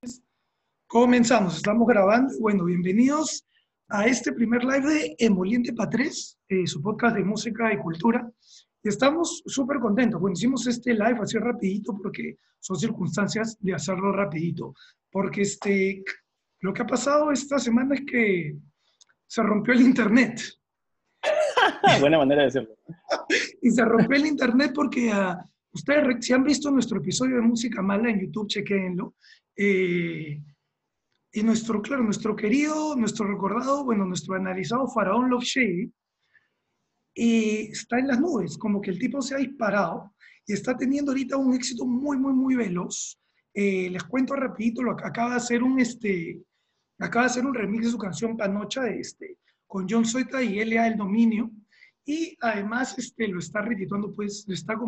Comenzamos, estamos grabando. Bueno, bienvenidos a este primer live de Emoliente Pa' 3, su podcast de música y cultura. Y estamos súper contentos. Bueno, hicimos este live así rapidito porque son circunstancias de hacerlo rapidito. Porque lo que ha pasado esta semana es que se rompió el internet. Buena manera de decirlo. Y se rompió el internet porque ustedes, si han visto nuestro episodio de Música Mala en YouTube, chequéenlo. Y nuestro querido, nuestro recordado, bueno, nuestro analizado Faraón Love Shady, y está en las nubes, como que el tipo se ha disparado y está teniendo ahorita un éxito muy, muy, muy veloz. Les cuento rapidito, acaba de hacer un remix de su canción Panocha con John Zoeta y L.A. El Dominio, y además lo está retituando, pues,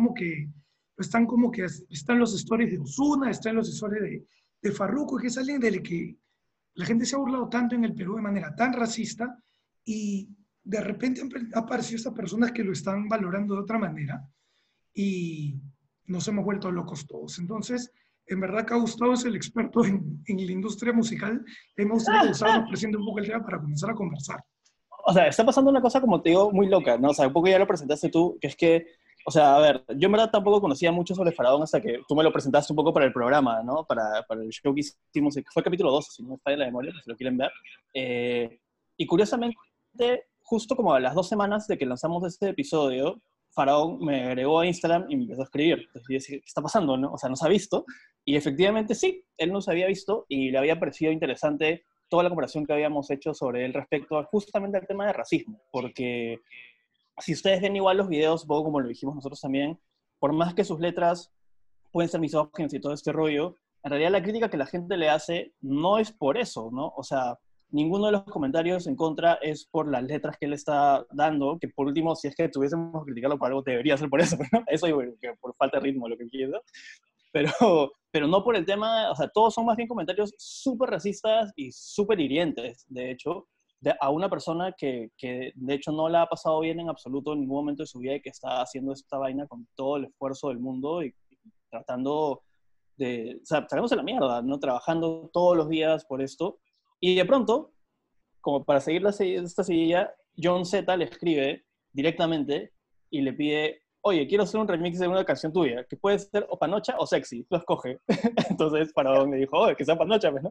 están los stories de Ozuna, están los stories de Farruko, que es alguien del que la gente se ha burlado tanto en el Perú de manera tan racista, y de repente han aparecido estas personas que lo están valorando de otra manera y nos hemos vuelto locos todos. Entonces, en verdad que Gustavo es el experto en la industria musical. Y me gustaría que Gustavo nos presente un poco el tema para comenzar a conversar. O sea, está pasando una cosa, como te digo, muy loca, ¿no? O sea, un poco ya lo presentaste tú, que es que, o sea, a ver, yo en verdad tampoco conocía mucho sobre Faraón hasta que tú me lo presentaste un poco para el programa, ¿no? Para el show que hicimos, que fue el capítulo 2, si no está en la memoria, si lo quieren ver. Y curiosamente, justo como a las 2 semanas de que lanzamos este episodio, Faraón me agregó a Instagram y me empezó a escribir. Entonces yo decía, ¿qué está pasando, no? O sea, ¿nos ha visto? Y efectivamente sí, él nos había visto y le había parecido interesante toda la comparación que habíamos hecho sobre él respecto justamente al tema de racismo, porque si ustedes ven igual los videos, un poco como lo dijimos nosotros también, por más que sus letras pueden ser misóginas y todo este rollo, en realidad la crítica que la gente le hace no es por eso, ¿no? O sea, ninguno de los comentarios en contra es por las letras que él está dando, que por último, si es que tuviésemos que criticarlo por algo, debería ser por eso, ¿no? Eso y bueno, que por falta de ritmo, lo que quiera, pero, pero no por el tema, o sea, todos son más bien comentarios súper racistas y súper hirientes, de hecho, a una persona que de hecho no la ha pasado bien en absoluto en ningún momento de su vida y que está haciendo esta vaina con todo el esfuerzo del mundo y tratando de, o sea, sacándose la mierda, ¿no? Trabajando todos los días por esto. Y de pronto, como para seguir esta silla, John Z le escribe directamente y le pide, oye, quiero hacer un remix de una canción tuya, que puede ser o panocha o sexy, tú escoge. Entonces Faraón le dijo, oye, que sea panocha, pues, ¿no?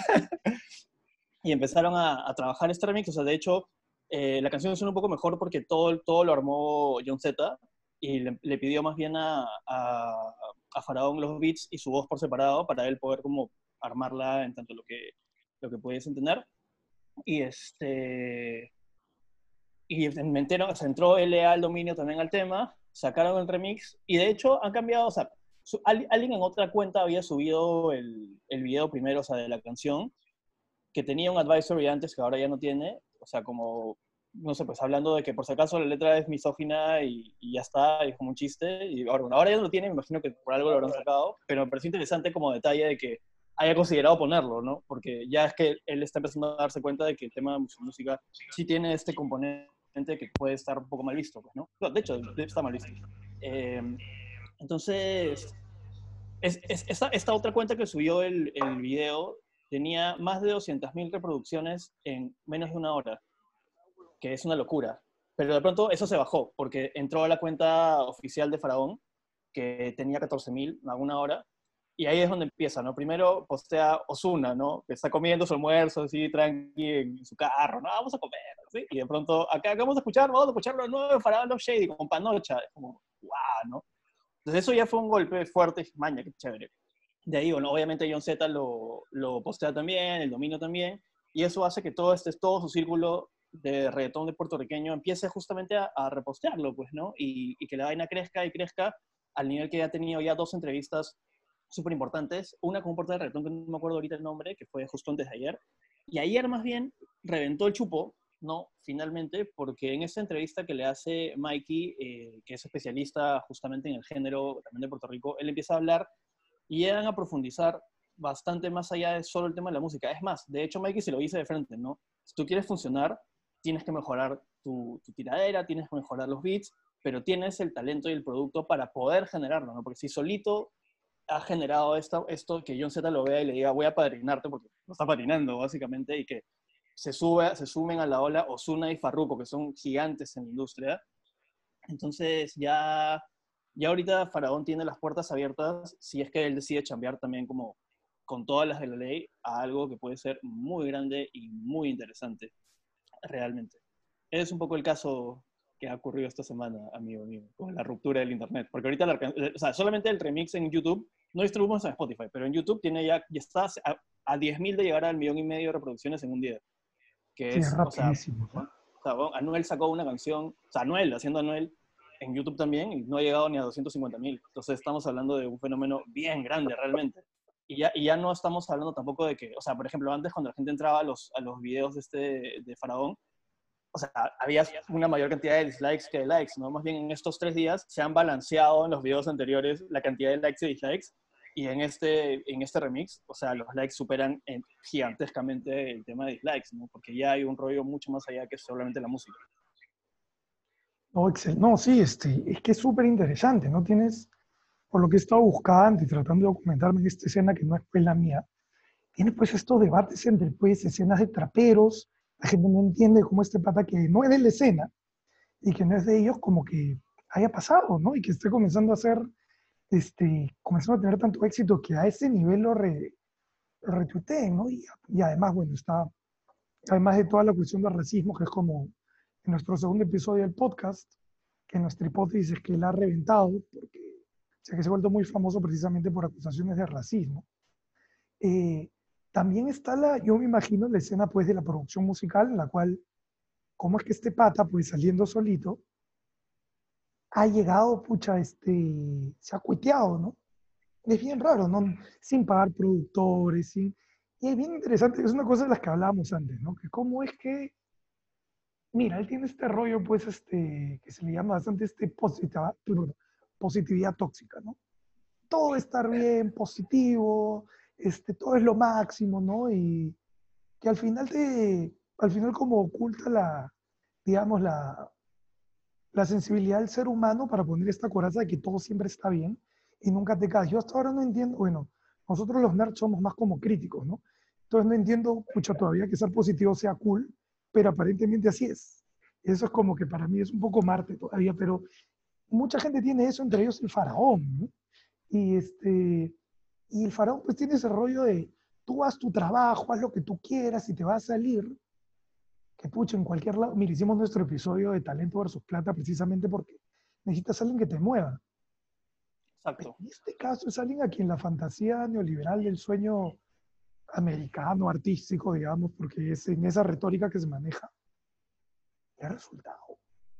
Y empezaron a trabajar este remix, o sea, de hecho, la canción suena un poco mejor porque todo lo armó John Z y le pidió más bien a Faraón los beats y su voz por separado para él poder como armarla en tanto lo que pudiese entender. Y y me entero, o sea, entró LA al dominio también al tema, sacaron el remix y de hecho han cambiado, o sea, alguien en otra cuenta había subido el video primero, o sea, de la canción, que tenía un advisory antes que ahora ya no tiene, o sea, como, no sé, pues hablando de que por si acaso la letra es misógina y ya está, y es como un chiste, y ahora, bueno, ahora ya no lo tiene, me imagino que por algo lo habrán sacado, pero me pareció interesante como detalle de que haya considerado ponerlo, ¿no? Porque ya es que él está empezando a darse cuenta de que el tema de su música sí tiene este componente que puede estar un poco mal visto, pues, ¿no? De hecho, está mal visto. Eh, entonces, esta otra cuenta que subió el video tenía más de 200.000 reproducciones en menos de una hora, que es una locura. Pero de pronto eso se bajó, porque entró a la cuenta oficial de Faraón, que tenía 14.000 en alguna hora, y ahí es donde empieza, ¿no? Primero postea Ozuna, ¿no? Que está comiendo su almuerzo así, tranqui, en su carro, ¿no? Vamos a comer, ¿sí? Y de pronto, acá vamos a escuchar lo nuevo de Faraón Love Shady, con Panocha. Es como, guau, ¿no? Entonces eso ya fue un golpe fuerte, maña, qué chévere. De ahí, bueno, obviamente John Z lo postea también, el dominio también, y eso hace que todo su círculo de reggaetón de puertorriqueño empiece justamente a repostearlo, pues, ¿no? Y que la vaina crezca y crezca al nivel que ya ha tenido ya 2 entrevistas súper importantes, una con un portal de reggaetón que no me acuerdo ahorita el nombre, que fue justo antes de ayer, y ayer más bien reventó el chupo, ¿no? Finalmente, porque en esa entrevista que le hace Mikey, que es especialista justamente en el género también de Puerto Rico, él empieza a hablar y llegan a profundizar bastante más allá de solo el tema de la música. Es más, de hecho Mikey se lo dice de frente, ¿no? Si tú quieres funcionar, tienes que mejorar tu tiradera, tienes que mejorar los beats, pero tienes el talento y el producto para poder generarlo, ¿no? Porque si solito ha generado esto que John Z lo vea y le diga, voy a padrinarte, porque lo está padrinando básicamente, y que se sumen a la ola Ozuna y Farruko, que son gigantes en la industria. Entonces ya ahorita Faraón tiene las puertas abiertas, si es que él decide chambear también como con todas las de la ley, a algo que puede ser muy grande y muy interesante, realmente. Es un poco el caso que ha ocurrido esta semana, amigo mío, con la ruptura del internet. Porque ahorita, o sea, solamente el remix en YouTube, no distribuimos en Spotify, pero en YouTube tiene ya está a 10.000 de llegar al 1.500.000 de reproducciones en un día. Que Sí, es es, o sea, rapidísimo, ¿no? Anuel sacó una canción, o sea, Anuel, haciendo Anuel, en YouTube también, y no ha llegado ni a 250.000. Entonces estamos hablando de un fenómeno bien grande, realmente. Y ya no estamos hablando tampoco de que, o sea, por ejemplo, antes cuando la gente entraba a los videos de Faraón, o sea, había una mayor cantidad de dislikes que de likes, ¿no? Más bien en estos 3 días se han balanceado en los videos anteriores la cantidad de likes y dislikes, y en este remix, o sea, los likes superan gigantescamente el tema de dislikes, ¿no? Porque ya hay un rollo mucho más allá que solamente la música. No, no, sí, es que es súper interesante, ¿no? Tienes, por lo que he estado buscando y tratando de documentarme en esta escena que no es pues la mía, tienes pues estos debates entre pues escenas de traperos, la gente no entiende cómo este pata que no es de la escena y que no es de ellos como que haya pasado, ¿no? Y que esté comenzando a hacer, comenzando a tener tanto éxito que a ese nivel lo retuiteen, ¿no? Y además, bueno, está, además de toda la cuestión del racismo, que es como en nuestro segundo episodio del podcast, que nuestra hipótesis es que él ha reventado, porque sé que se ha vuelto muy famoso precisamente por acusaciones de racismo. Eh, también está yo me imagino la escena pues de la producción musical en la cual, cómo es que este pata pues saliendo solito, ha llegado, pucha, se ha cuiteado, ¿no? Es bien raro, ¿no? Sin pagar productores, sin... Y es bien interesante, es una cosa de las que hablábamos antes, ¿no? Que cómo es que, mira, él tiene este rollo, pues, que se le llama bastante positividad tóxica, ¿no? Todo estar bien, positivo, todo es lo máximo, ¿no? Y que al final como oculta digamos, la sensibilidad del ser humano para poner esta coraza de que todo siempre está bien y nunca te caes. Yo hasta ahora no entiendo, bueno, nosotros los nerds somos más como críticos, ¿no? Entonces no entiendo, pucha, todavía que ser positivo sea cool, pero aparentemente así es. Eso es como que para mí es un poco Marte todavía, pero mucha gente tiene eso, entre ellos el faraón, ¿no? Y, y el faraón pues tiene ese rollo de tú haz tu trabajo, haz lo que tú quieras y te va a salir, que pucha, en cualquier lado. Mira, hicimos nuestro episodio de talento versus plata precisamente porque necesitas alguien que te mueva. Pero Exacto. en este caso es alguien a quien la fantasía neoliberal del sueño americano, artístico, digamos, porque es en esa retórica que se maneja, le ha resultado.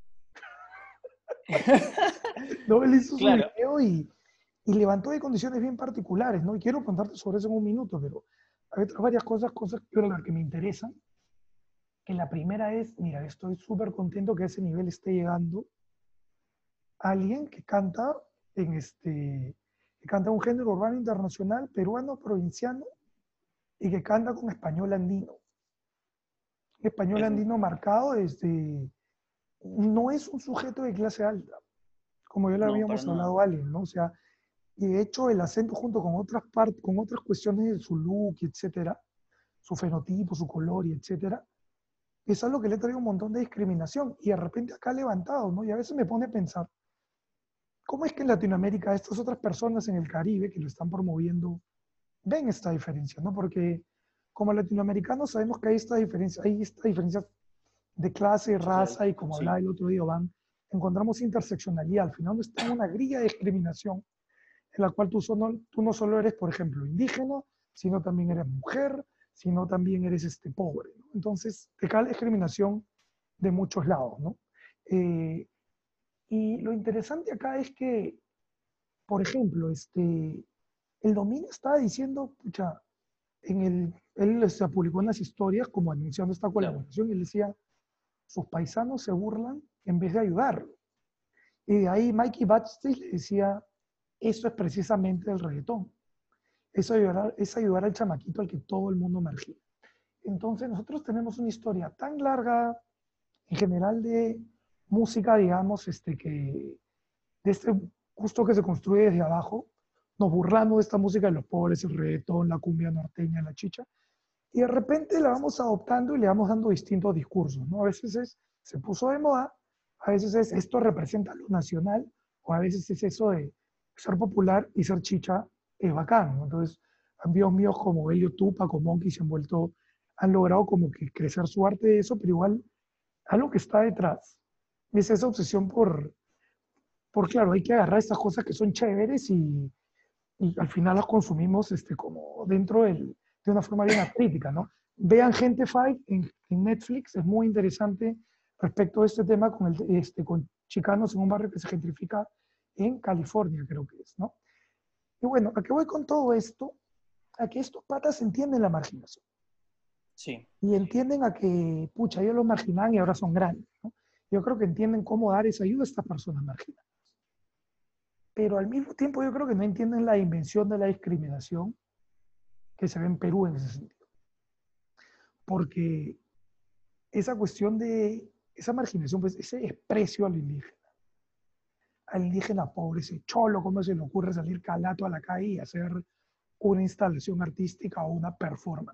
No, él hizo su Claro, video y levantó de condiciones bien particulares, ¿no? Y quiero contarte sobre eso en un minuto, pero hay otras varias cosas que me interesan. Que la primera es, mira, estoy súper contento que a ese nivel esté llegando alguien que canta que canta un género urbano internacional, peruano, provinciano, y que canta con español andino. Español es, andino marcado no es un sujeto de clase alta, como ya lo no, para habíamos nada. hablado alguien, ¿no? O sea, y de hecho el acento junto con otras partes, con otras cuestiones de su look, etcétera, su fenotipo, su color y etcétera, es algo que le trae un montón de discriminación y de repente acá levantado, ¿no? Y a veces me pone a pensar, ¿cómo es que en Latinoamérica estas otras personas en el Caribe que lo están promoviendo ven esta diferencia, ¿no? Porque como latinoamericanos sabemos que hay esta diferencia de clase, Social, raza y como sí. hablaba el otro día, Van, encontramos interseccionalidad. Al final no está en una grilla de discriminación en la cual tú no solo eres, por ejemplo, indígena, sino también eres mujer, sino también eres pobre, ¿no? Entonces, te cae la discriminación de muchos lados, ¿no? Eh, y lo interesante acá es que, por ejemplo, el dominio estaba diciendo, pucha, él se publicó unas historias como anunciando esta Claro. colaboración y él decía, sus paisanos se burlan en vez de ayudarlo. Y de ahí Mikey Backstage le decía, eso es precisamente el reggaetón. Es ayudar al chamaquito al que todo el mundo margina. Entonces nosotros tenemos una historia tan larga en general de música, digamos, de este gusto que se construye desde abajo, nos burlamos de esta música de los pobres, el reggaetón, la cumbia norteña, la chicha, y de repente la vamos adoptando y le vamos dando distintos discursos, ¿no? A veces se puso de moda, a veces esto representa lo nacional, o a veces es eso de ser popular y ser chicha es bacán, ¿no? Entonces, amigos míos como Elio Tupa, como Monkey han logrado como que crecer su arte de eso, pero igual algo que está detrás es esa obsesión claro, hay que agarrar estas cosas que son chéveres y al final las consumimos como de una forma bien crítica, ¿no? Vean Gente Fight en Netflix, es muy interesante respecto a este tema con chicanos en un barrio que se gentrifica en California, creo que es, ¿no? Y bueno, ¿a qué voy con todo esto? A que estos patas entienden la marginación. Sí. Y entienden a que, pucha, ellos los marginaban y ahora son grandes, ¿no? Yo creo que entienden cómo dar esa ayuda a estas personas marginadas. Pero al mismo tiempo yo creo que no entienden la dimensión de la discriminación que se ve en Perú en ese sentido. Porque esa cuestión de esa marginación, pues ese desprecio al indígena pobre, ese cholo, ¿cómo se le ocurre salir calato a la calle y hacer una instalación artística o una performance?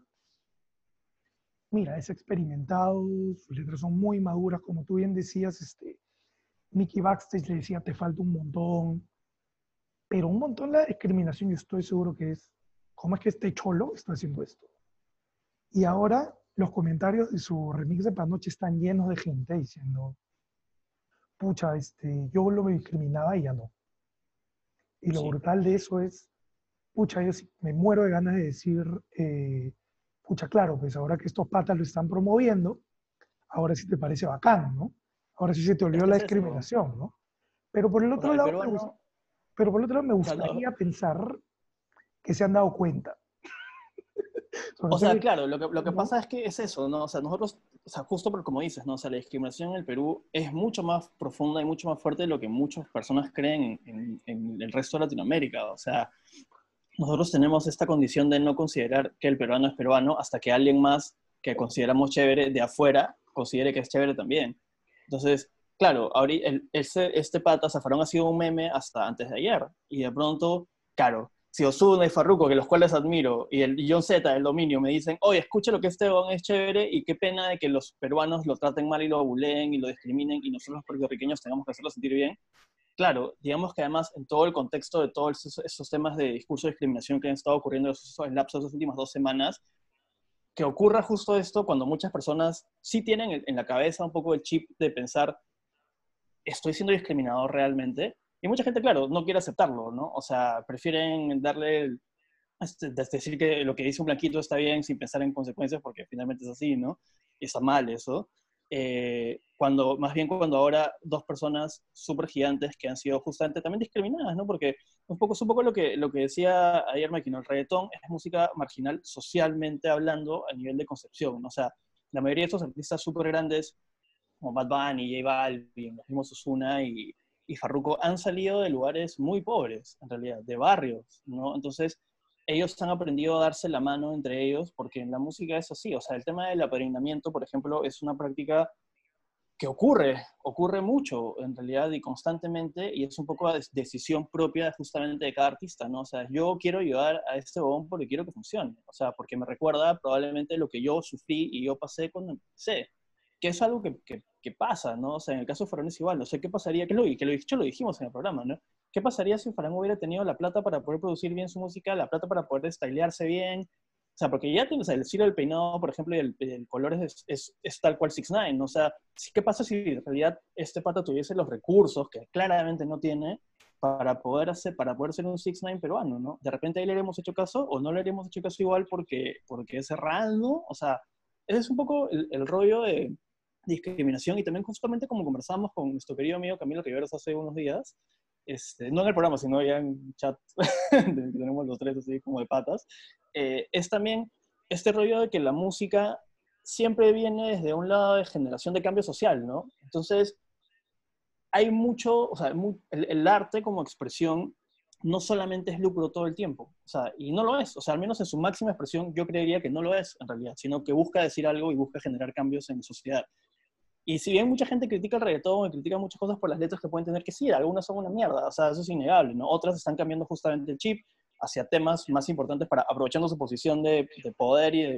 Mira, es experimentado, sus letras son muy maduras, como tú bien decías, Mickey Backstage le decía, te falta un montón, pero un montón la discriminación, yo estoy seguro que es, ¿cómo es que este cholo está haciendo esto? Y ahora los comentarios de su remix de Panoche están llenos de gente diciendo, pucha, yo lo me discriminaba y ya no. Y lo Sí. brutal de eso es, pucha, yo sí me muero de ganas de decir, pucha, claro, pues ahora que estos patas lo están promoviendo, ahora sí te parece bacán, ¿no? Ahora sí se te Es olvidó que la es eso. discriminación, ¿no? Pero por el O otro sea, el lado, peruano, me o sea, gustaría pensar que se han dado cuenta. o sea, Entonces, claro, lo que ¿no? pasa es que es eso, ¿no? O sea, nosotros, o sea, justo por como dices, ¿no? O sea, la discriminación en el Perú es mucho más profunda y mucho más fuerte de lo que muchas personas creen en el resto de Latinoamérica. O sea, nosotros tenemos esta condición de no considerar que el peruano es peruano hasta que alguien más que consideramos chévere de afuera considere que es chévere también. Entonces, claro, ahorita este pata Zafarón ha sido un meme hasta antes de ayer. Y de pronto, claro, si Ozuna y Farruko, que los cuales admiro, y John Z, el dominio, me dicen, oye, escucha lo que este don es chévere y qué pena de que los peruanos lo traten mal y lo buleen y lo discriminen y nosotros los puertorriqueños tengamos que hacerlo sentir bien. Claro, digamos que además en todo el contexto de todos esos temas de discurso de discriminación que han estado ocurriendo en esos lapsos de las últimas 2 semanas, que ocurra justo esto cuando muchas personas sí tienen en la cabeza un poco el chip de pensar, ¿estoy siendo discriminado realmente? Y mucha gente, claro, no quiere aceptarlo, ¿no? O sea, prefieren decir que lo que dice un blanquito está bien sin pensar en consecuencias, porque finalmente es así, ¿no? Y está mal eso. Más bien cuando ahora dos personas súper gigantes que han sido justamente también discriminadas, ¿no? Porque es un poco lo que decía ayer Máquina, el reggaetón es música marginal socialmente hablando a nivel de concepción, ¿no? O sea, la mayoría de estos artistas súper grandes, como Bad Bunny, J Balvin, los mismos Ozuna y Farruko, han salido de lugares muy pobres, en realidad, de barrios, ¿no? Entonces, ellos han aprendido a darse la mano entre ellos, porque en la música es así, o sea, el tema del apadrinamiento, por ejemplo, es una práctica que ocurre mucho en realidad y constantemente, y es un poco de decisión propia justamente de cada artista, ¿no? O sea, yo quiero ayudar a este bombo porque quiero que funcione, o sea, porque me recuerda probablemente lo que yo sufrí y yo pasé cuando empecé, que es algo que pasa, ¿no? O sea, en el caso de Farón es igual, no sé qué pasaría, lo dijimos en el programa, ¿no? ¿Qué pasaría si Farón hubiera tenido la plata para poder producir bien su música, la plata para poder stylearse bien? O sea, porque ya tienes el estilo del peinado, por ejemplo, y el color es tal cual 6ix9ine, ¿no? O sea, ¿qué pasa si en realidad este pata tuviese los recursos que claramente no tiene para poder ser un 6ix9ine peruano, ¿no? De repente ahí le haremos hecho caso o no le haremos hecho caso igual porque es raro, o sea, ese es un poco el rollo de discriminación y también justamente como conversábamos con nuestro querido amigo Camilo Riveros hace unos días, no en el programa, sino ya en chat, que tenemos los tres así como de patas, es también este rollo de que la música siempre viene desde un lado de generación de cambio social, ¿no? Entonces, hay mucho, o sea, el arte como expresión no solamente es lucro todo el tiempo, o sea, y no lo es, o sea, al menos en su máxima expresión yo creería que no lo es en realidad, sino que busca decir algo y busca generar cambios en la sociedad. Y si bien mucha gente critica el reggaetón y critica muchas cosas por las letras que pueden tener, que sí, algunas son una mierda, o sea, eso es innegable, ¿no? Otras están cambiando justamente el chip hacia temas más importantes para, aprovechando su posición de poder y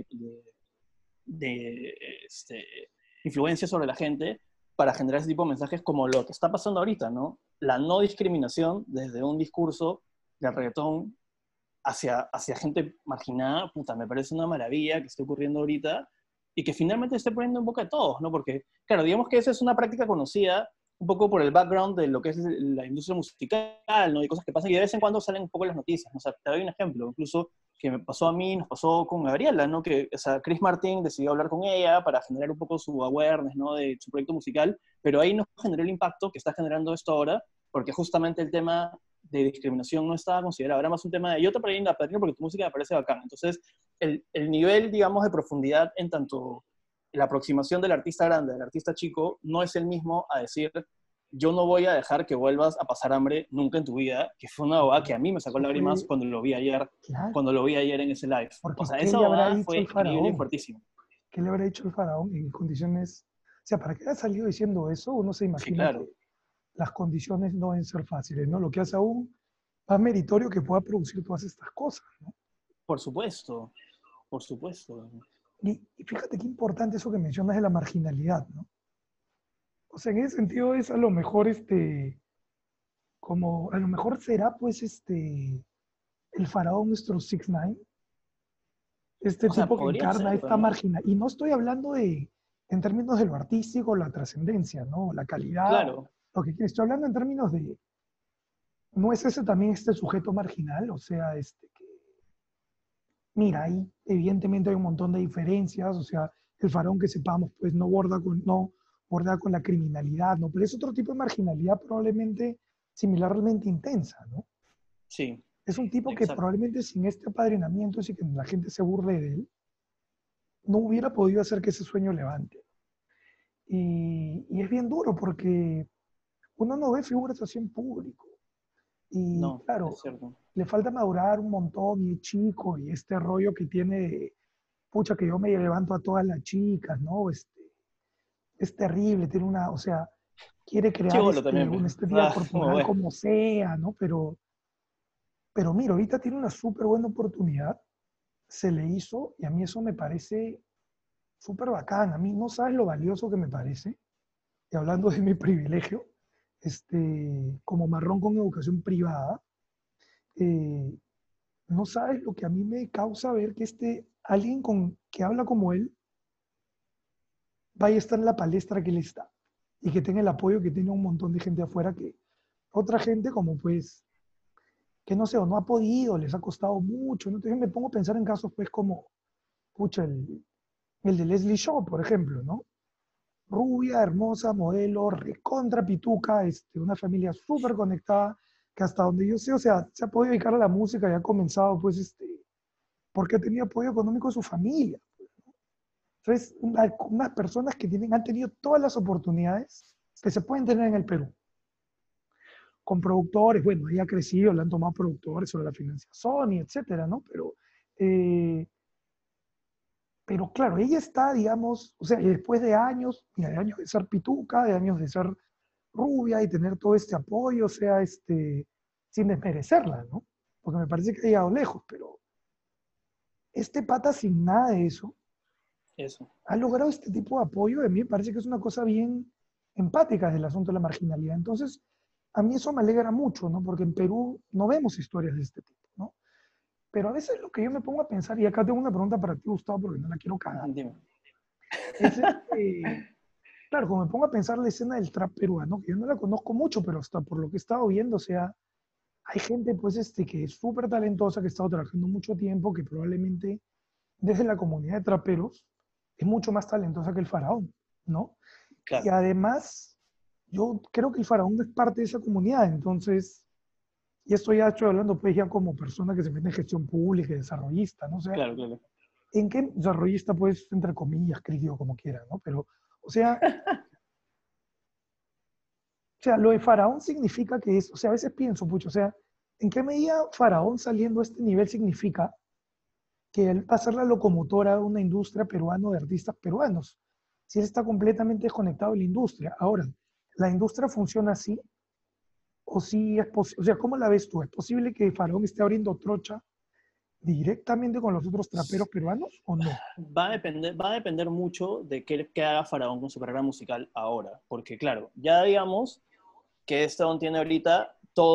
de influencia sobre la gente para generar ese tipo de mensajes como lo que está pasando ahorita, ¿no? La no discriminación desde un discurso de reggaetón hacia gente marginada, puta, me parece una maravilla que esté ocurriendo ahorita y que finalmente esté poniendo en boca de todos, ¿no? Porque, claro, digamos que esa es una práctica conocida un poco por el background de lo que es la industria musical, ¿no? Y cosas que pasan y de vez en cuando salen un poco en las noticias, ¿no? O sea, te doy un ejemplo, incluso que me pasó a mí, nos pasó con Gabriela, ¿no? Que, o sea, Chris Martin decidió hablar con ella para generar un poco su awareness, ¿no? De su proyecto musical, pero ahí no generó el impacto que está generando esto ahora, porque justamente el tema de discriminación no estaba considerado, era más un tema de yo te apoyo a padrino porque tu música me parece bacán. Entonces, el nivel, digamos, de profundidad en tanto la aproximación del artista grande al artista chico no es el mismo a decir yo no voy a dejar que vuelvas a pasar hambre nunca en tu vida, que fue una bobada que a mí me sacó Eso lágrimas fue, cuando claro, lo vi ayer en ese live. O porque sea, ¿qué esa le habrá bobada dicho fue el increíble y faraón? fuertísima. ¿Qué le habrá dicho el faraón en condiciones? O sea, para que haya salido diciendo eso, uno se Sí, imagina que claro. las condiciones no deben ser fáciles, ¿no? Lo que hace aún más meritorio que pueda producir todas estas cosas, ¿no? Por supuesto, por supuesto. Y fíjate qué importante eso que mencionas de la marginalidad, ¿no? O sea, en ese sentido es a lo mejor como, a lo mejor será pues el faraón nuestro 6ix9ine, este O sea, tipo que podría encarna ser, esta ¿no? marginalidad. Y no estoy hablando en términos de lo artístico, la trascendencia, ¿no? La calidad, o Claro, lo que quieres. Estoy hablando en términos de, ¿no es ese también este sujeto marginal? O sea, mira, ahí evidentemente hay un montón de diferencias, o sea, el faraón que sepamos, pues no borda con la criminalidad, ¿no? Pero es otro tipo de marginalidad probablemente similarmente intensa, ¿no? sí, Es un tipo que exacto. probablemente sin este apadrinamiento, si que la gente se burle de él, no hubiera podido hacer que ese sueño levante. Y es bien duro porque uno no ve figuras así en público. Y No, es claro, cierto. le falta madurar un montón y es chico y este rollo que tiene de, pucha, que yo me levanto a todas las chicas, ¿no? Es terrible, tiene una, o sea, quiere crear Chivolo también, una pues. estética Ah, como corporal ve. como sea, ¿no? Pero mira, ahorita tiene una súper buena oportunidad, se le hizo y a mí eso me parece súper bacán. A mí no sabes lo valioso que me parece, y hablando de mi privilegio, como marrón con educación privada, eh, no sabes lo que a mí me causa ver que alguien que habla como él vaya a estar en la palestra que él está y que tenga el apoyo que tiene un montón de gente afuera que otra gente como pues que no sé, o no ha podido, les ha costado mucho, ¿no? Entonces me pongo a pensar en casos pues como, pucha, el de Leslie Shaw, por ejemplo, ¿no? Rubia, hermosa, modelo, recontra pituca, una familia súper conectada, que hasta donde yo sé, o sea, se ha podido dedicar a la música y ha comenzado, pues, porque ha tenido apoyo económico de su familia. Entonces, unas personas que han tenido todas las oportunidades que se pueden tener en el Perú, con productores, bueno, ella ha crecido, le han tomado productores sobre la financiación y etcétera, ¿no? Eh, pero claro, ella está, digamos, o sea, y después de años, mira, de años de ser pituca, de años de ser rubia y tener todo este apoyo, o sea, sin desmerecerla, ¿no? Porque me parece que ha llegado lejos, pero este pata sin nada de eso Eso. ha logrado este tipo de apoyo. A mí me parece que es una cosa bien empática del asunto de la marginalidad. Entonces, a mí eso me alegra mucho, ¿no? Porque en Perú no vemos historias de este tipo, ¿no? Pero a veces lo que yo me pongo a pensar, y acá tengo una pregunta para ti, Gustavo, porque no la quiero cagar, Dime. es claro, como me pongo a pensar la escena del trap peruano, que yo no la conozco mucho, pero hasta por lo que he estado viendo, o sea, hay gente pues que es súper talentosa, que ha estado trabajando mucho tiempo, que probablemente desde la comunidad de traperos es mucho más talentosa que el faraón, ¿no? Y Claro, además, yo creo que el faraón es parte de esa comunidad, entonces, y esto ya estoy hablando pues ya como persona que se mete en gestión pública y desarrollista, ¿no? O sea, claro, claro. ¿en qué desarrollista pues, entre comillas, crítico, como quieran, ¿no? Pero, o sea, lo de faraón significa que es, o sea, a veces pienso, pucho, o sea, ¿en qué medida faraón saliendo a este nivel significa que él va a ser la locomotora de una industria peruana de artistas peruanos? si él está completamente desconectado de la industria. Ahora, ¿la industria funciona así? ¿O si es posible? O sea, ¿cómo la ves tú? ¿Es posible que Faraón esté abriendo trocha directamente con los otros traperos peruanos o no? Va a depender mucho de qué haga Faraón con su carrera musical ahora. Porque, claro, ya digamos que Stone tiene ahorita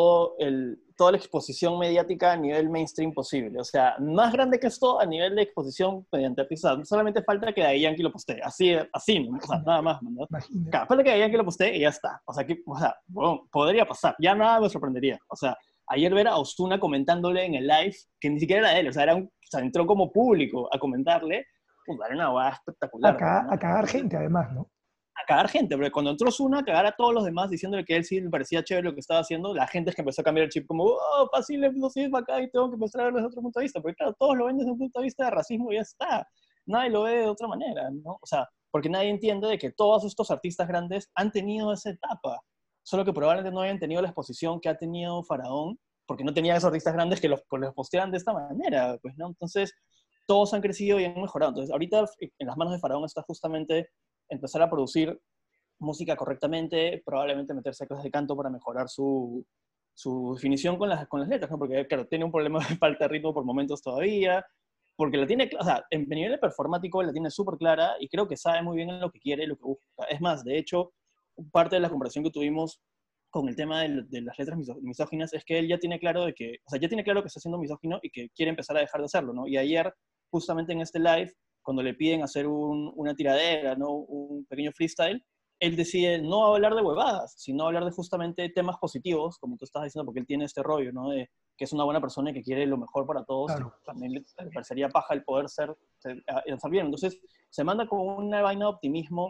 toda la exposición mediática a nivel mainstream posible. O sea, más grande que esto a nivel de exposición mediante artistas. Solamente falta que Daddy Yankee lo postee. Así, ¿no? O sea, nada más, ¿no? Imagínate. Falta que Daddy Yankee lo postee y ya está. O sea, bueno, podría pasar. Ya nada me sorprendería. O sea, ayer ver a Ozuna comentándole en el live, que ni siquiera era él, o sea, entró como público a comentarle, pues era una guada espectacular, ¿no? A cagar gente, además, ¿no? A cagar gente, porque cuando entró Zuna, a cagar a todos los demás diciéndole que él sí le parecía chévere lo que estaba haciendo, la gente es que empezó a cambiar el chip como, oh, fácil, no sí es bacán y tengo que empezar a verlo desde otro punto de vista, porque claro, todos lo ven desde un punto de vista de racismo y ya está, nadie lo ve de otra manera, ¿no? O sea, porque nadie entiende de que todos estos artistas grandes han tenido esa etapa, solo que probablemente no hayan tenido la exposición que ha tenido Faraón, porque no tenían esos artistas grandes que los postean de esta manera, pues, ¿no? Entonces, todos han crecido y han mejorado. Entonces, ahorita en las manos de Faraón está justamente empezar a producir música correctamente, probablemente meterse a clases de canto para mejorar su definición con las letras, ¿no? Porque, claro, tiene un problema de falta de ritmo por momentos todavía, porque la tiene, o sea, en nivel performático la tiene súper clara y creo que sabe muy bien lo que quiere y lo que busca. Es más, de hecho, parte de la comparación que tuvimos con el tema de las letras misóginas es que él ya tiene claro de que, o sea, ya tiene claro que está siendo misógino y que quiere empezar a dejar de hacerlo, ¿no? Y ayer, justamente en este live, cuando le piden hacer una tiradera, ¿no? Un pequeño freestyle, él decide no hablar de huevadas, sino hablar de justamente temas positivos, como tú estás diciendo, porque él tiene este rollo, ¿no? De que es una buena persona y que quiere lo mejor para todos, Claro. y también le parecería paja el poder ser bien. Entonces, se manda con una vaina de optimismo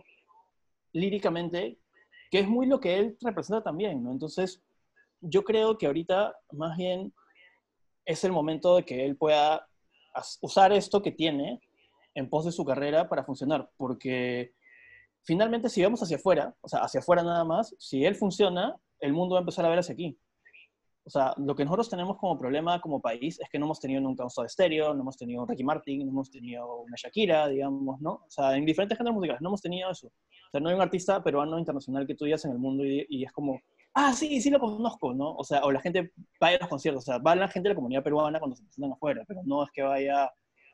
líricamente, que es muy lo que él representa también, ¿no? Entonces, yo creo que ahorita, más bien, es el momento de que él pueda usar esto que tiene en pos de su carrera para funcionar, porque finalmente si vamos hacia afuera, o sea, hacia afuera nada más, si él funciona, el mundo va a empezar a ver hacia aquí. O sea, lo que nosotros tenemos como problema como país es que no hemos tenido nunca un Soda Stereo, no hemos tenido un Ricky Martin, no hemos tenido una Shakira, digamos, ¿no? O sea, en diferentes géneros musicales no hemos tenido eso. O sea, no hay un artista peruano internacional que tú digas en el mundo y es como, ah, sí, sí lo conozco, ¿no? O sea, o la gente va a los conciertos, o sea, va la gente de la comunidad peruana cuando se presentan afuera, pero no es que vaya,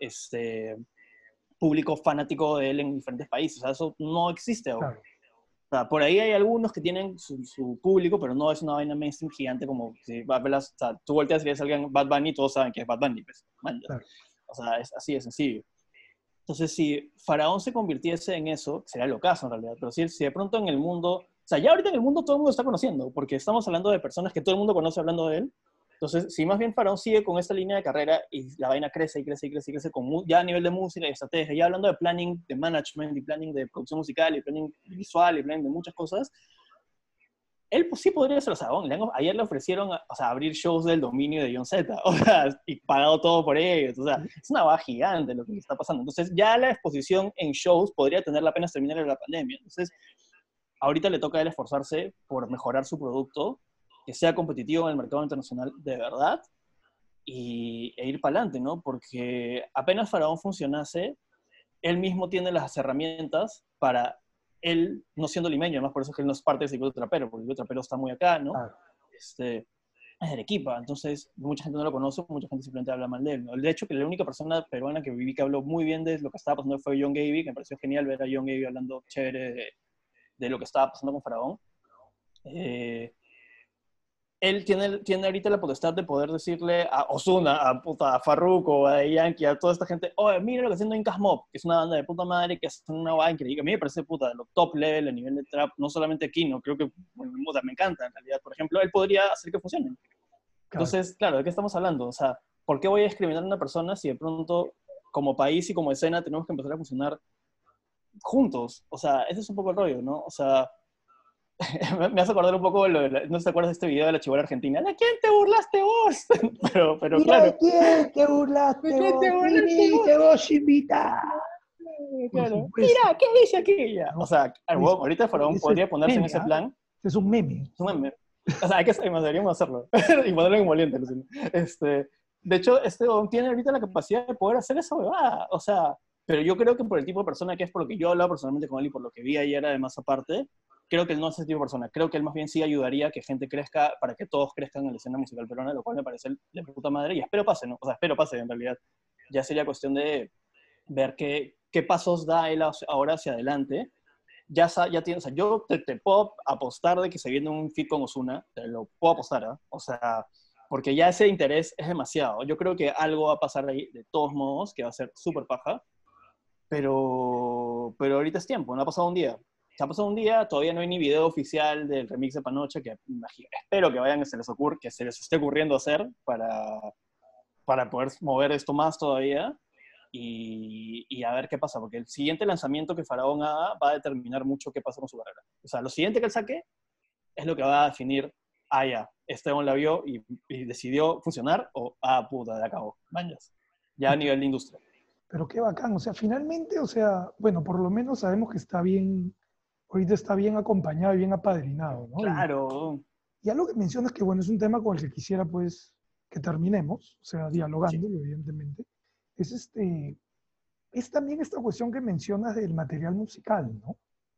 público fanático de él en diferentes países. O sea, eso no existe ahora. Claro. O sea, por ahí hay algunos que tienen su público, pero no es una vaina mainstream gigante como si o sea, tú volteas y ves a alguien Bad Bunny, todos saben que es Bad Bunny. Pues, Claro. o sea, es así de sencillo. Entonces, si Faraón se convirtiese en eso, sería lo caso en realidad, pero si de pronto en el mundo, o sea, ya ahorita en el mundo todo el mundo está conociendo, porque estamos hablando de personas que todo el mundo conoce hablando de él. Entonces, si más bien Faraón sigue con esta línea de carrera y la vaina crece y crece y crece y crece, ya a nivel de música y estrategia, ya hablando de planning, de management, y planning de producción musical, y planning visual, y planning de muchas cosas, él pues, sí podría ser, o sea, ayer le ofrecieron, o sea, abrir shows del dominio de John Z, o sea, y pagado todo por ellos, o sea, es una baja gigante lo que le está pasando. Entonces, ya la exposición en shows podría tener la pena terminar en la pandemia. Entonces, ahorita le toca a él esforzarse por mejorar su producto, que sea competitivo en el mercado internacional de verdad, e ir para adelante, ¿no? Porque apenas Faraón funcionase, él mismo tiene las herramientas para él, no siendo limeño, además por eso es que él no es parte del circuito trapero, porque el circuito trapero está muy acá, ¿no? Claro. Es de Arequipa, entonces mucha gente no lo conoce, mucha gente simplemente habla mal de él, ¿no? De hecho, que la única persona peruana que viví que habló muy bien de lo que estaba pasando fue John Gavy, que me pareció genial ver a John Gavy hablando chévere de lo que estaba pasando con Faraón. Él tiene ahorita la potestad de poder decirle a Ozuna, a Farruko, a Yankee, a toda esta gente, oye, mira lo que está haciendo Incas Mob, que es una banda de puta madre, que es una banda increíble. A mí me parece puta de lo top level a nivel de trap, no solamente aquí, no creo que, bueno, me encanta en realidad. Por ejemplo, él podría hacer que funcionen. Claro. Entonces, claro, ¿de qué estamos hablando? O sea, ¿por qué voy a discriminar a una persona si de pronto, como país y como escena, tenemos que empezar a funcionar juntos? O sea, ese es un poco el rollo, ¿no? O sea, me hace acordar un poco, no te acuerdas de este video de la chibola argentina, ¿de quién te burlaste vos? pero Mira, claro. ¿de quién te burlaste ¿De quién te vos? burlaste vos? Te vos invita. Claro. Supuesto. Mira, ¿qué dice aquí? Ya. No, O sea, ahorita Faraón podría ponerse en ese plan. Es un meme. Es un meme. O sea, deberíamos hacerlo. Y ponerlo en moliente. De hecho, Don tiene ahorita la capacidad de poder hacer esa huevada. O sea, Pero yo creo que por el tipo de persona que es, por lo que yo he hablado personalmente con él y por lo que vi ayer además aparte, creo que él no es ese tipo de persona. Creo que él más bien sí ayudaría a que gente crezca, para que todos crezcan en la escena musical peruana, lo cual me parece de puta madre. Y espero pase, ¿no? O sea, espero pase en realidad. Ya sería cuestión de ver qué pasos da él ahora hacia adelante. Ya tiene, o sea, yo te puedo apostar de que se viene un feat con Ozuna, te lo puedo apostar, ¿eh? O sea, porque ya ese interés es demasiado. Yo creo que algo va a pasar ahí, de todos modos, que va a ser súper paja, pero ahorita es tiempo, no ha pasado un día. Se ha pasado un día, todavía no hay ni video oficial del remix de Panoche, que espero que vayan, que se les esté ocurriendo hacer para poder mover esto más todavía y a ver qué pasa, porque el siguiente lanzamiento que Faraón haga va a determinar mucho qué pasa con su carrera. O sea, lo siguiente que él saque es lo que va a definir, ya, Esteban la vio y decidió funcionar, o, puta, de acabó, mañas. Ya a nivel de industria. Pero qué bacán, o sea, finalmente, o sea, bueno, por lo menos sabemos que está bien, ahorita está bien acompañado y bien apadrinado, ¿no? Claro. Y algo que mencionas que, bueno, es un tema con el que quisiera, pues, que terminemos, o sea, dialogando, Sí. evidentemente, es también esta cuestión que mencionas del material musical, ¿no?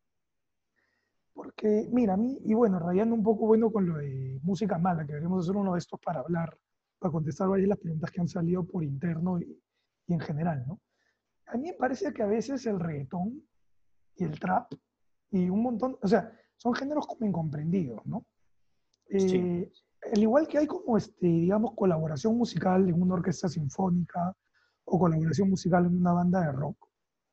Porque, mira, a mí, y bueno, rayando un poco, bueno, con lo de música mala, que deberíamos hacer uno de estos para hablar, para contestar varias de las preguntas que han salido por interno y en general, ¿no? A mí me parece que a veces el reggaetón y el trap y un montón, o sea, son géneros como incomprendidos, ¿no? Sí. Al igual que hay como, digamos, colaboración musical en una orquesta sinfónica o colaboración musical en una banda de rock.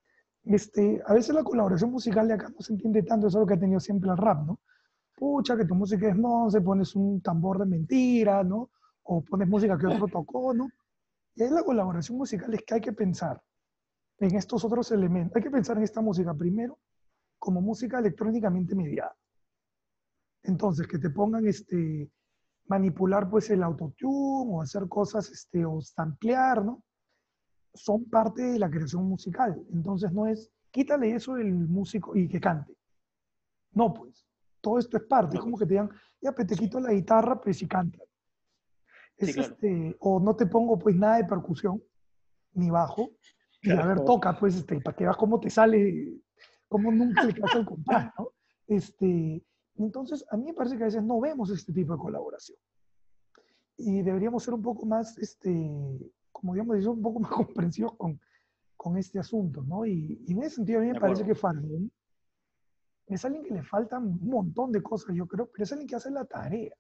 A veces la colaboración musical de acá no se entiende tanto, eso es lo que ha tenido siempre el rap, ¿no? Pucha, que tu música es monce, pones un tambor de mentira, ¿no? O pones música que otro tocó, ¿no? Y ahí la colaboración musical es que hay que pensar en estos otros elementos. Hay que pensar en esta música primero como música electrónicamente mediada. Entonces, que te pongan manipular pues el autotune o hacer cosas o samplear, ¿no? Son parte de la creación musical. Entonces no es, quítale eso del músico y que cante. No, pues, todo esto es parte. Es No, como pues, que te digan, ya, pues te sí. quito la guitarra, pues si canta. Sí, Es claro. o no te pongo pues nada de percusión, ni bajo, y a ver, Claro. toca, pues, para que veas cómo te sale, cómo nunca le quedas al compás, ¿no? Entonces, a mí me parece que a veces no vemos este tipo de colaboración. Y deberíamos ser un poco más, como digamos, un poco más comprensivos con este asunto, ¿no? Y en ese sentido a mí me De parece que acuerdo. Faraón es alguien que le faltan un montón de cosas, yo creo, pero es alguien que hace la tarea.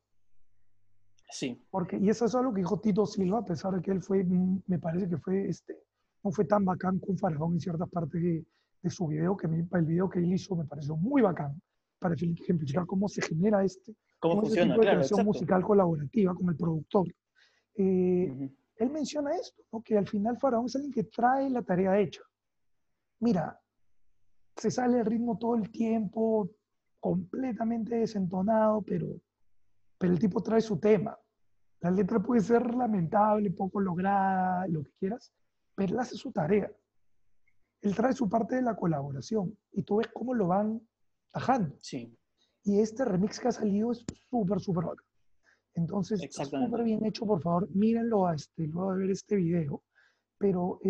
Sí. Porque, y eso es algo que dijo Tito Silva, a pesar de que él fue, me parece que fue, no fue tan bacán con Faraón en ciertas partes de su video, que el video que él hizo me pareció muy bacán, para ejemplificar Sí. cómo se genera ¿Cómo cómo ese tipo funciona? de Claro, creación exacto. musical colaborativa con el productor. Eh, Ujú. Él menciona esto, ¿no? Que al final Faraón es alguien que trae la tarea hecha. Mira, se sale el ritmo todo el tiempo, completamente desentonado, pero el tipo trae su tema. La letra puede ser lamentable, poco lograda, lo que quieras, pero él hace su tarea. Él trae su parte de la colaboración y tú ves cómo lo van tajando. Sí, Y este remix que ha salido es súper, súper bacán. Entonces, está súper exactamente. bien hecho, por favor, mírenlo luego de ver este video. Pero,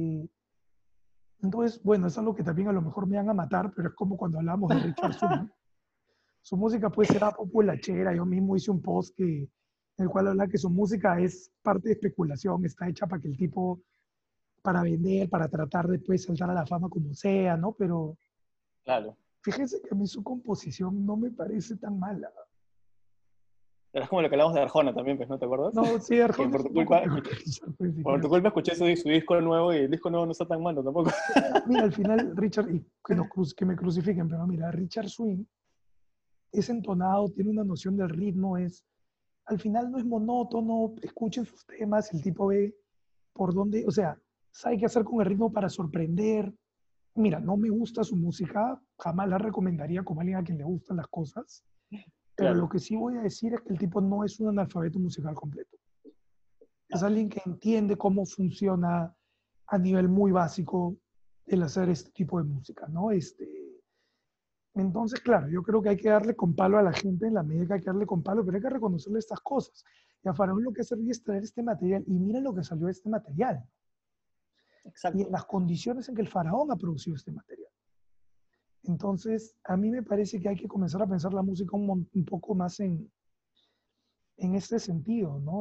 entonces, bueno, eso es lo que también a lo mejor me van a matar, pero es como cuando hablamos de Richard Swing. Su música puede ser populachera. Yo mismo hice un post en el cual habla que su música es parte de especulación, está hecha para que el tipo, para vender, para tratar de pues, saltar a la fama como sea, ¿no? Pero Claro. fíjense que a mí su composición no me parece tan mala. Pero es como lo que hablamos de Arjona también, pues, ¿no te acuerdas? No, sí, Que Arjona es por un tu poco culpa, peor que Richard, pues, si por tu quieres. culpa escuché su disco nuevo y el disco nuevo no está tan malo tampoco. Mira, al final, Richard, y que me crucifiquen, pero mira, Richard Swing es entonado, tiene una noción del ritmo, al final no es monótono, escuchen sus temas, el tipo ve por dónde, o sea, sabe qué hacer con el ritmo para sorprender. Mira, no me gusta su música, jamás la recomendaría como alguien a quien le gustan las cosas, pero lo Claro. que sí voy a decir es que el tipo no es un analfabeto musical completo. Es alguien que entiende cómo funciona a nivel muy básico el hacer este tipo de música, ¿no? Entonces, claro, yo creo que hay que darle con palo a la gente en la medida que hay que darle con palo, pero hay que reconocerle estas cosas. Y a Faraón lo que hace es traer este material, y mira lo que salió de este material. Exacto. y en las condiciones en que el faraón ha producido este material. Entonces, a mí me parece que hay que comenzar a pensar la música un poco más en este sentido, ¿no?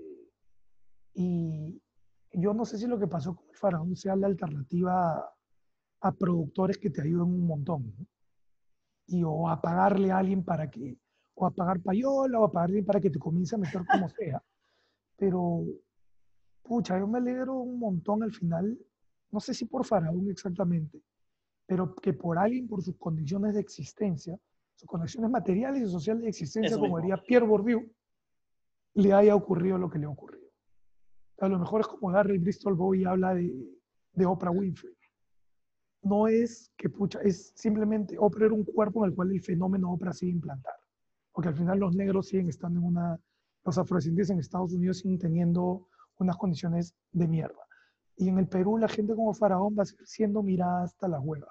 Y yo no sé si lo que pasó con el faraón sea la alternativa a productores que te ayuden un montón, ¿no? Y o a pagarle a alguien para que, o a pagar payola, o a pagarle para que te comience a meter como sea. Pero, pucha, yo me alegro un montón al final, no sé si por faraón exactamente, pero que por alguien, por sus condiciones de existencia, sus condiciones materiales y sociales de existencia, Eso como mismo. diría Pierre Bourdieu, le haya ocurrido lo que le ha ocurrido. A lo mejor es como darle el Bristol Boy y habla de Oprah Winfrey. No es que, pucha, es simplemente Oprah era un cuerpo en el cual el fenómeno Oprah sigue implantar. Porque al final los negros siguen estando en una, los afrodescendientes en Estados Unidos siguen teniendo unas condiciones de mierda. Y en el Perú la gente como Faraón va a seguir siendo mirada hasta las huevas,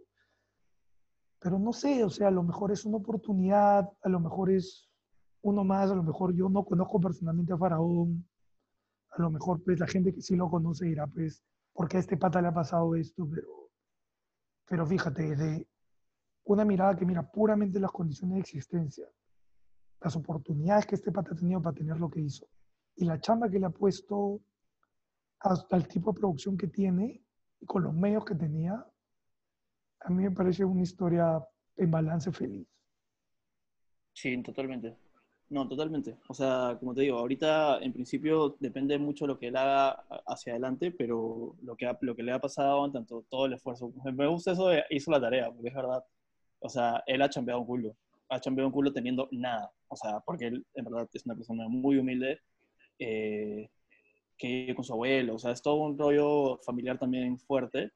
pero no sé, o sea, a lo mejor es una oportunidad, a lo mejor es uno más, a lo mejor yo no conozco personalmente a Faraón, a lo mejor pues la gente que sí lo conoce dirá pues, ¿por qué a este pata le ha pasado esto? Pero fíjate, de una mirada que mira puramente las condiciones de existencia, las oportunidades que este pata ha tenido para tener lo que hizo y la chamba que le ha puesto hasta el tipo de producción que tiene y con los medios que tenía, a mí me parece una historia en balance feliz. Sí, totalmente. No, totalmente. O sea, como te digo, ahorita en principio depende mucho lo que él haga hacia adelante, pero lo que le ha pasado, en tanto todo el esfuerzo. Me gusta eso de hizo la tarea, porque es verdad. O sea, él ha chambeado un culo. Ha chambeado un culo teniendo nada. O sea, porque él en verdad es una persona muy humilde, eh, que vive con su abuelo. O sea, es todo un rollo familiar también fuerte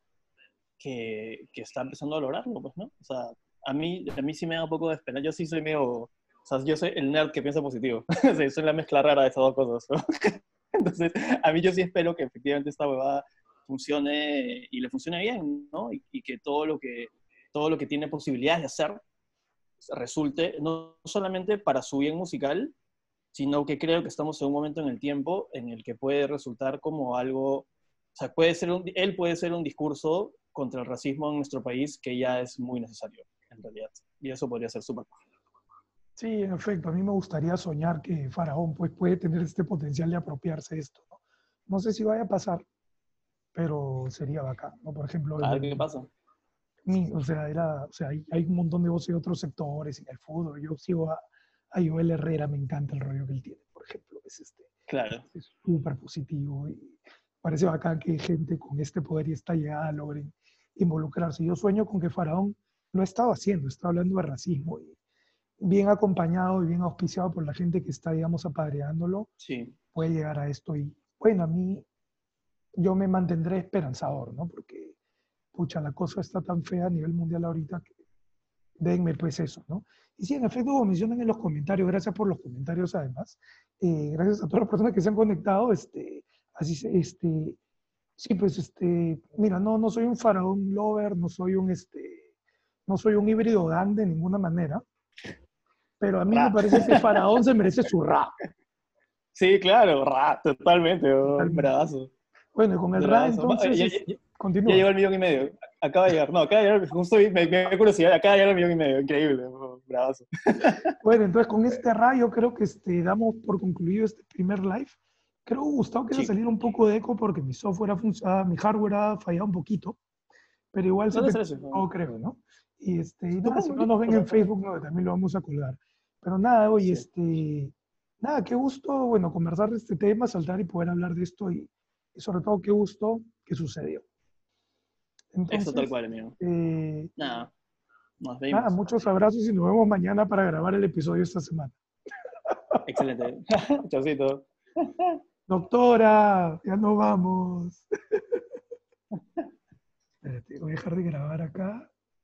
que está empezando a lograrlo, pues, ¿no? O sea, a mí sí me da un poco de esperanza. Yo sí soy medio, o sea, yo soy el nerd que piensa positivo. Sí, soy la mezcla rara de esas dos cosas, ¿no? Entonces, a mí yo sí espero que efectivamente esta huevada funcione y le funcione bien, ¿no? Y que todo lo que tiene posibilidades de hacer resulte, no solamente para su bien musical, sino que creo que estamos en un momento en el tiempo en el que puede resultar como algo, o sea, él puede ser un discurso contra el racismo en nuestro país que ya es muy necesario, en realidad. Y eso podría ser súper. Sí, en efecto, a mí me gustaría soñar que Faraón pues, puede tener este potencial de apropiarse de esto, ¿no? No sé si vaya a pasar, pero sería bacán, ¿no? Por ejemplo, A ver qué pasa. o sea, hay un montón de voces de otros sectores en el fútbol. Yo sigo a Joel Herrera, me encanta el rollo que él tiene, por ejemplo. Claro. Es súper positivo y parece bacán que gente con este poder y esta llegada logren involucrarse. Yo sueño con que Faraón lo ha estado haciendo, está hablando de racismo y bien acompañado y bien auspiciado por la gente que está, digamos, apadreándolo, Sí. puede llegar a esto. Y bueno, a mí, yo me mantendré esperanzador, ¿no? Porque, pucha, la cosa está tan fea a nivel mundial ahorita que denme pues eso, ¿no? Y sí, en efecto, como mencionan en los comentarios, gracias por los comentarios además, gracias a todas las personas que se han conectado, sí, pues, mira, no soy un faraón lover, no soy un híbrido gang de ninguna manera, pero a mí me Ra. parece que Faraón se merece su rap, Sí, claro, ra, totalmente, oh, totalmente. bravazo, Bueno, y con el rap bravazo. entonces, Ya continúa. llegó el millón y medio. Acaba de llegar. No, acaba de llegar. Justo me dio curiosidad. Acaba de llegar el millón y medio. Increíble. Oh, bravazo. Bueno, entonces con este rap yo creo que damos por concluido este primer live. Creo, Gustavo, que va a Sí. salir un poco de eco porque mi software mi hardware ha fallado un poquito, pero igual se No te te estreses. todo, creo, ¿no? Y nada, si Supongo no yo. nos ven O sea, en Facebook, no, también lo vamos a colgar. Pero nada, oye, sí. nada, qué gusto, bueno, conversar de este tema, saltar y poder hablar de esto y sobre todo qué gusto que sucedió. Eso tal Entonces, cual, amigo. eh, Nada. Nos nada, vemos. muchos abrazos y nos vemos mañana para grabar el episodio esta semana. Excelente. Chaucito. Doctora, ya no vamos. Espérate, voy a dejar de grabar acá.